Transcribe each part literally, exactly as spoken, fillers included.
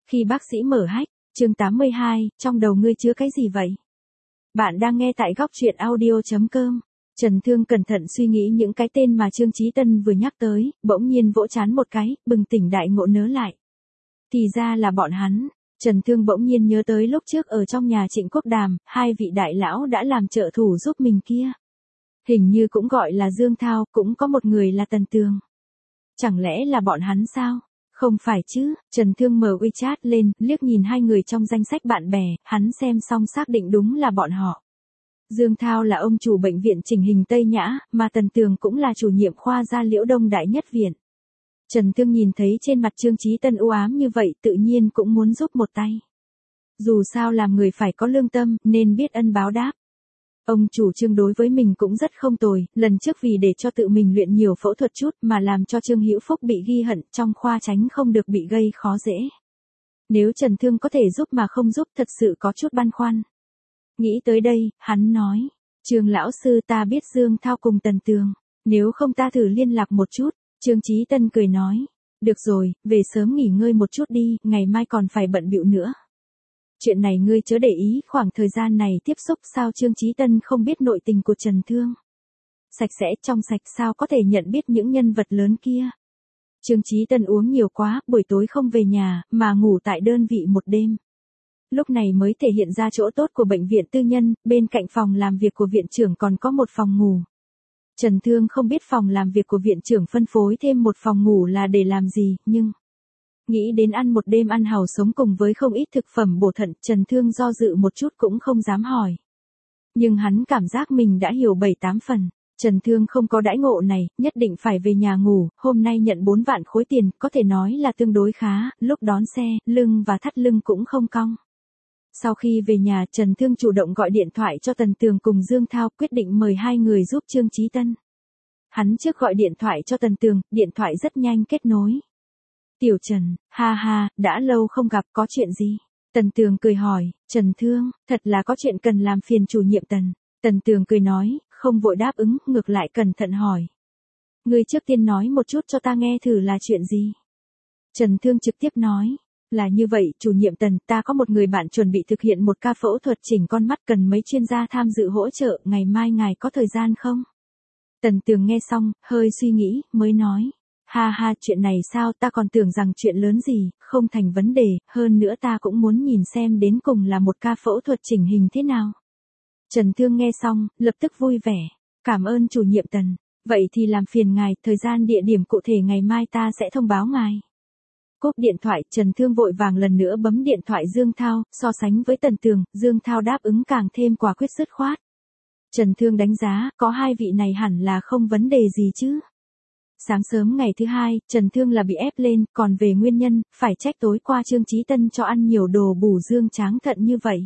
Khi bác sĩ mở hách, chương tám mươi hai, trong đầu ngươi chứa cái gì vậy? Bạn đang nghe tại góc truyện audio.com. Trần Thương cẩn thận suy nghĩ những cái tên mà Trương Chí Tân vừa nhắc tới, bỗng nhiên vỗ trán một cái, bừng tỉnh đại ngộ nớ lại. Thì ra là bọn hắn. Trần Thương bỗng nhiên nhớ tới lúc trước ở trong nhà Trịnh Quốc Đàm, hai vị đại lão đã làm trợ thủ giúp mình kia. Hình như cũng gọi là Dương Thao, cũng có một người là Tần Tường. Chẳng lẽ là bọn hắn sao? Không phải chứ, Trần Thương mở WeChat lên, liếc nhìn hai người trong danh sách bạn bè, hắn xem xong xác định đúng là bọn họ. Dương Thao là ông chủ bệnh viện chỉnh hình Tây Nhã, mà Tần Tường cũng là chủ nhiệm khoa da Liễu Đông Đại Nhất Viện. Trần Thương nhìn thấy trên mặt Trương Chí Tân u ám như vậy tự nhiên cũng muốn giúp một tay. Dù sao làm người phải có lương tâm, nên biết ân báo đáp. Ông chủ Trương đối với mình cũng rất không tồi, lần trước vì để cho tự mình luyện nhiều phẫu thuật chút mà làm cho Trương Hữu Phúc bị ghi hận trong khoa tránh không được bị gây khó dễ. Nếu Trần Thương có thể giúp mà không giúp thật sự có chút băn khoăn. Nghĩ tới đây, hắn nói, Trương lão sư ta biết Dương Thao cùng Tần Tường, nếu không ta thử liên lạc một chút. Trương Chí Tân cười nói, được rồi, về sớm nghỉ ngơi một chút đi, ngày mai còn phải bận bịu nữa. Chuyện này ngươi chớ để ý, khoảng thời gian này tiếp xúc sao Trương Chí Tân không biết nội tình của Trần Thương. Sạch sẽ trong sạch sao có thể nhận biết những nhân vật lớn kia. Trương Chí Tân uống nhiều quá, buổi tối không về nhà, mà ngủ tại đơn vị một đêm. Lúc này mới thể hiện ra chỗ tốt của bệnh viện tư nhân, bên cạnh phòng làm việc của viện trưởng còn có một phòng ngủ. Trần Thương không biết phòng làm việc của viện trưởng phân phối thêm một phòng ngủ là để làm gì, nhưng... Nghĩ đến ăn một đêm ăn hàu sống cùng với không ít thực phẩm bổ thận, Trần Thương do dự một chút cũng không dám hỏi. Nhưng hắn cảm giác mình đã hiểu bảy tám phần. Trần Thương không có đãi ngộ này, nhất định phải về nhà ngủ, hôm nay nhận bốn vạn khối tiền, có thể nói là tương đối khá, lúc đón xe, lưng và thắt lưng cũng không cong. Sau khi về nhà, Trần Thương chủ động gọi điện thoại cho Tần Tường cùng Dương Thao, quyết định mời hai người giúp Trương Chí Tân. Hắn trước gọi điện thoại cho Tần Tường, điện thoại rất nhanh kết nối. Tiểu Trần, ha ha, đã lâu không gặp, có chuyện gì? Tần Tường cười hỏi, Trần Thương, thật là có chuyện cần làm phiền chủ nhiệm Tần. Tần Tường cười nói, không vội đáp ứng, ngược lại cẩn thận hỏi. Ngươi trước tiên nói một chút cho ta nghe thử là chuyện gì? Trần Thương trực tiếp nói, là như vậy, chủ nhiệm Tần, ta có một người bạn chuẩn bị thực hiện một ca phẫu thuật chỉnh con mắt cần mấy chuyên gia tham dự hỗ trợ, ngày mai ngài có thời gian không? Tần Tường nghe xong, hơi suy nghĩ, mới nói. Ha ha, chuyện này sao, ta còn tưởng rằng chuyện lớn gì, không thành vấn đề, hơn nữa ta cũng muốn nhìn xem đến cùng là một ca phẫu thuật chỉnh hình thế nào. Trần Thương nghe xong, lập tức vui vẻ, cảm ơn chủ nhiệm Tần, vậy thì làm phiền ngài, thời gian địa điểm cụ thể ngày mai ta sẽ thông báo ngài. Cúp điện thoại, Trần Thương vội vàng lần nữa bấm điện thoại Dương Thao, so sánh với Tần Tường, Dương Thao đáp ứng càng thêm quả quyết dứt khoát. Trần Thương đánh giá, có hai vị này hẳn là không vấn đề gì chứ. Sáng sớm ngày thứ hai, Trần Thương là bị ép lên, còn về nguyên nhân, phải trách tối qua Trương Chí Tân cho ăn nhiều đồ bổ dương tráng thận như vậy.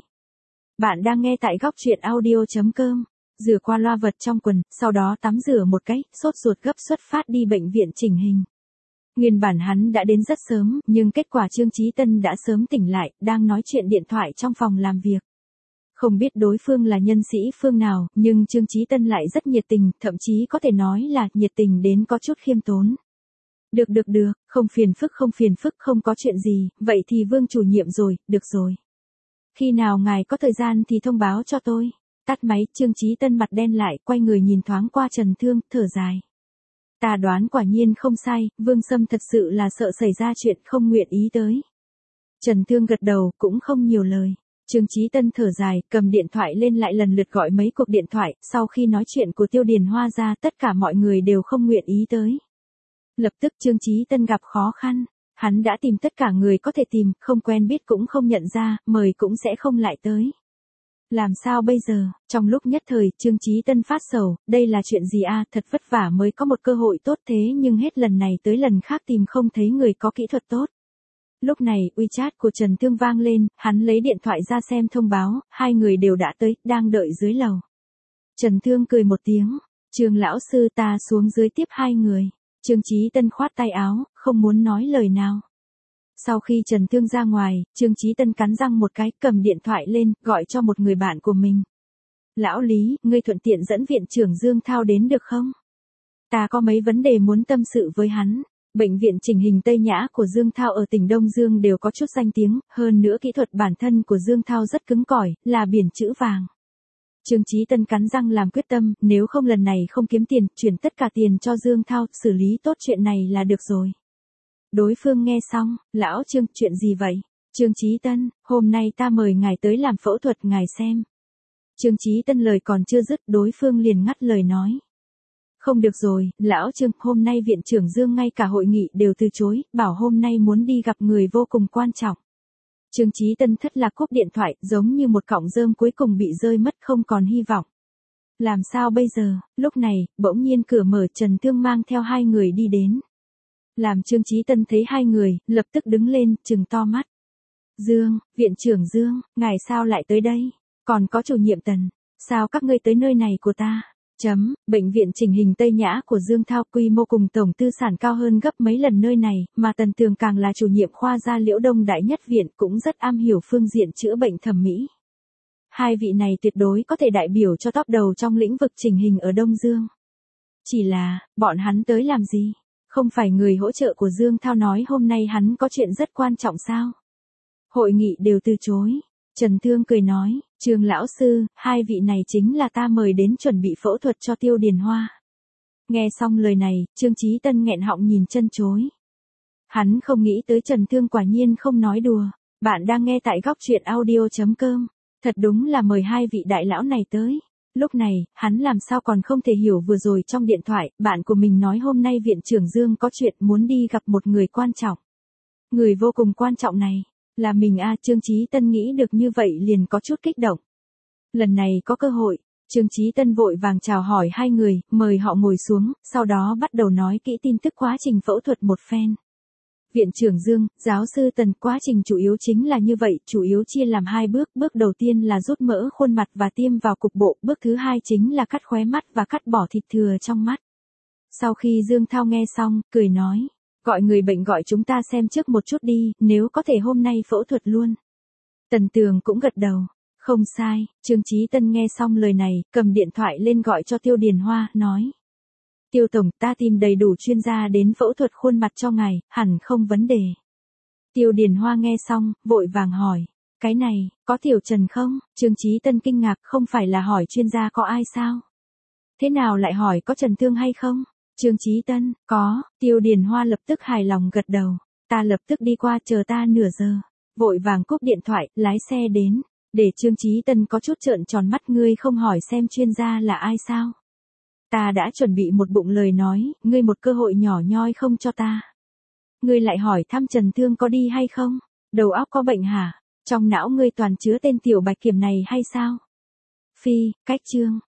Bạn đang nghe tại góc truyện audio.com, rửa qua loa vật trong quần, sau đó tắm rửa một cái, sốt ruột gấp xuất phát đi bệnh viện chỉnh hình. Nguyên bản hắn đã đến rất sớm, nhưng kết quả Trương Chí Tân đã sớm tỉnh lại, đang nói chuyện điện thoại trong phòng làm việc. Không biết đối phương là nhân sĩ phương nào, nhưng Trương Chí Tân lại rất nhiệt tình, thậm chí có thể nói là nhiệt tình đến có chút khiêm tốn. Được được được, không phiền phức không phiền phức không có chuyện gì, vậy thì Vương chủ nhiệm rồi, được rồi. Khi nào ngài có thời gian thì thông báo cho tôi. Tắt máy, Trương Chí Tân mặt đen lại, quay người nhìn thoáng qua Trần Thương, thở dài. Ta đoán quả nhiên không sai, Vương Sâm thật sự là sợ xảy ra chuyện không nguyện ý tới. Trần Thương gật đầu, cũng không nhiều lời. Trương Chí Tân thở dài, cầm điện thoại lên lại lần lượt gọi mấy cuộc điện thoại, sau khi nói chuyện của Tiêu Điền Hoa ra tất cả mọi người đều không nguyện ý tới. Lập tức Trương Chí Tân gặp khó khăn, hắn đã tìm tất cả người có thể tìm, không quen biết cũng không nhận ra, mời cũng sẽ không lại tới. Làm sao bây giờ, trong lúc nhất thời, Trương Chí Tân phát sầu, đây là chuyện gì a, thật vất vả mới có một cơ hội tốt thế nhưng hết lần này tới lần khác tìm không thấy người có kỹ thuật tốt. Lúc này, WeChat của Trần Thương vang lên, hắn lấy điện thoại ra xem thông báo, hai người đều đã tới, đang đợi dưới lầu. Trần Thương cười một tiếng, Trương lão sư ta xuống dưới tiếp hai người. Trương Chí Tân khoát tay áo, không muốn nói lời nào. Sau khi Trần Thương ra ngoài, Trương Chí Tân cắn răng một cái, cầm điện thoại lên, gọi cho một người bạn của mình. Lão Lý, ngươi thuận tiện dẫn viện trưởng Dương Thao đến được không? Ta có mấy vấn đề muốn tâm sự với hắn. Bệnh viện chỉnh hình Tây Nhã của Dương Thao ở tỉnh Đông Dương đều có chút danh tiếng, hơn nữa kỹ thuật bản thân của Dương Thao rất cứng cỏi, là biển chữ vàng. Trương Chí Tân cắn răng làm quyết tâm, nếu không lần này không kiếm tiền, chuyển tất cả tiền cho Dương Thao, xử lý tốt chuyện này là được rồi. Đối phương nghe xong, lão Trương, chuyện gì vậy? Trương Chí Tân, hôm nay ta mời ngài tới làm phẫu thuật, ngài xem. Trương Chí Tân lời còn chưa dứt, đối phương liền ngắt lời nói. Không được rồi, lão Trương, hôm nay viện trưởng Dương ngay cả hội nghị đều từ chối, bảo hôm nay muốn đi gặp người vô cùng quan trọng. Trương Chí Tân thất lạc cúp điện thoại, giống như một cọng rơm cuối cùng bị rơi mất, không còn hy vọng. Làm sao bây giờ? Lúc này, bỗng nhiên cửa mở, Trần Thương mang theo hai người đi đến. Làm Trương Chí Tân thấy hai người, lập tức đứng lên, trừng to mắt. Dương, viện trưởng Dương, ngài sao lại tới đây? Còn có chủ nhiệm Tần, sao các ngươi tới nơi này của ta? Chấm, bệnh viện chỉnh hình Tây Nhã của Dương Thao quy mô cùng tổng tư sản cao hơn gấp mấy lần nơi này, mà Tần Tường càng là chủ nhiệm khoa da liễu Đông Đại Nhất Viện, cũng rất am hiểu phương diện chữa bệnh thẩm mỹ. Hai vị này tuyệt đối có thể đại biểu cho top đầu trong lĩnh vực chỉnh hình ở Đông Dương. Chỉ là, bọn hắn tới làm gì? Không phải người hỗ trợ của Dương Thao nói hôm nay hắn có chuyện rất quan trọng sao? Hội nghị đều từ chối. Trần Thương cười nói, Trương lão sư, hai vị này chính là ta mời đến chuẩn bị phẫu thuật cho Tiêu Điền Hoa. Nghe xong lời này, Trương Chí Tân nghẹn họng nhìn chân chối. Hắn không nghĩ tới Trần Thương quả nhiên không nói đùa. Bạn đang nghe tại góc truyện audio chấm com. Thật đúng là mời hai vị đại lão này tới. Lúc này, hắn làm sao còn không thể hiểu vừa rồi trong điện thoại, bạn của mình nói hôm nay viện trưởng Dương có chuyện muốn đi gặp một người quan trọng. Người vô cùng quan trọng này, là mình a. Trương Chí Tân nghĩ được như vậy liền có chút kích động. Lần này có cơ hội, Trương Chí Tân vội vàng chào hỏi hai người, mời họ ngồi xuống, sau đó bắt đầu nói kỹ tin tức quá trình phẫu thuật một phen. Viện trưởng Dương, giáo sư Tần, quá trình chủ yếu chính là như vậy, chủ yếu chia làm hai bước, bước đầu tiên là rút mỡ khuôn mặt và tiêm vào cục bộ, bước thứ hai chính là cắt khóe mắt và cắt bỏ thịt thừa trong mắt. Sau khi Dương Thao nghe xong, cười nói, gọi người bệnh gọi chúng ta xem trước một chút đi, nếu có thể hôm nay phẫu thuật luôn. Tần Tường cũng gật đầu, không sai. Trương Chí Tân nghe xong lời này, cầm điện thoại lên gọi cho Tiêu Điền Hoa, nói. Tiêu Tổng, ta tìm đầy đủ chuyên gia đến phẫu thuật khuôn mặt cho ngài, hẳn không vấn đề. Tiêu Điền Hoa nghe xong, vội vàng hỏi, cái này, có Tiểu Trần không? Trương Chí Tân kinh ngạc, không phải là hỏi chuyên gia có ai sao? Thế nào lại hỏi có Trần Thương hay không? Trương Chí Tân, có. Tiêu Điền Hoa lập tức hài lòng gật đầu, ta lập tức đi qua, chờ ta nửa giờ. Vội vàng cúp điện thoại, lái xe đến, để Trương Chí Tân có chút trợn tròn mắt, ngươi không hỏi xem chuyên gia là ai sao? Ta đã chuẩn bị một bụng lời nói, ngươi một cơ hội nhỏ nhoi không cho ta. Ngươi lại hỏi thăm Trần Thương có đi hay không? Đầu óc có bệnh hả? Trong não ngươi toàn chứa tên tiểu bạch kiểm này hay sao? Phi, cách chương.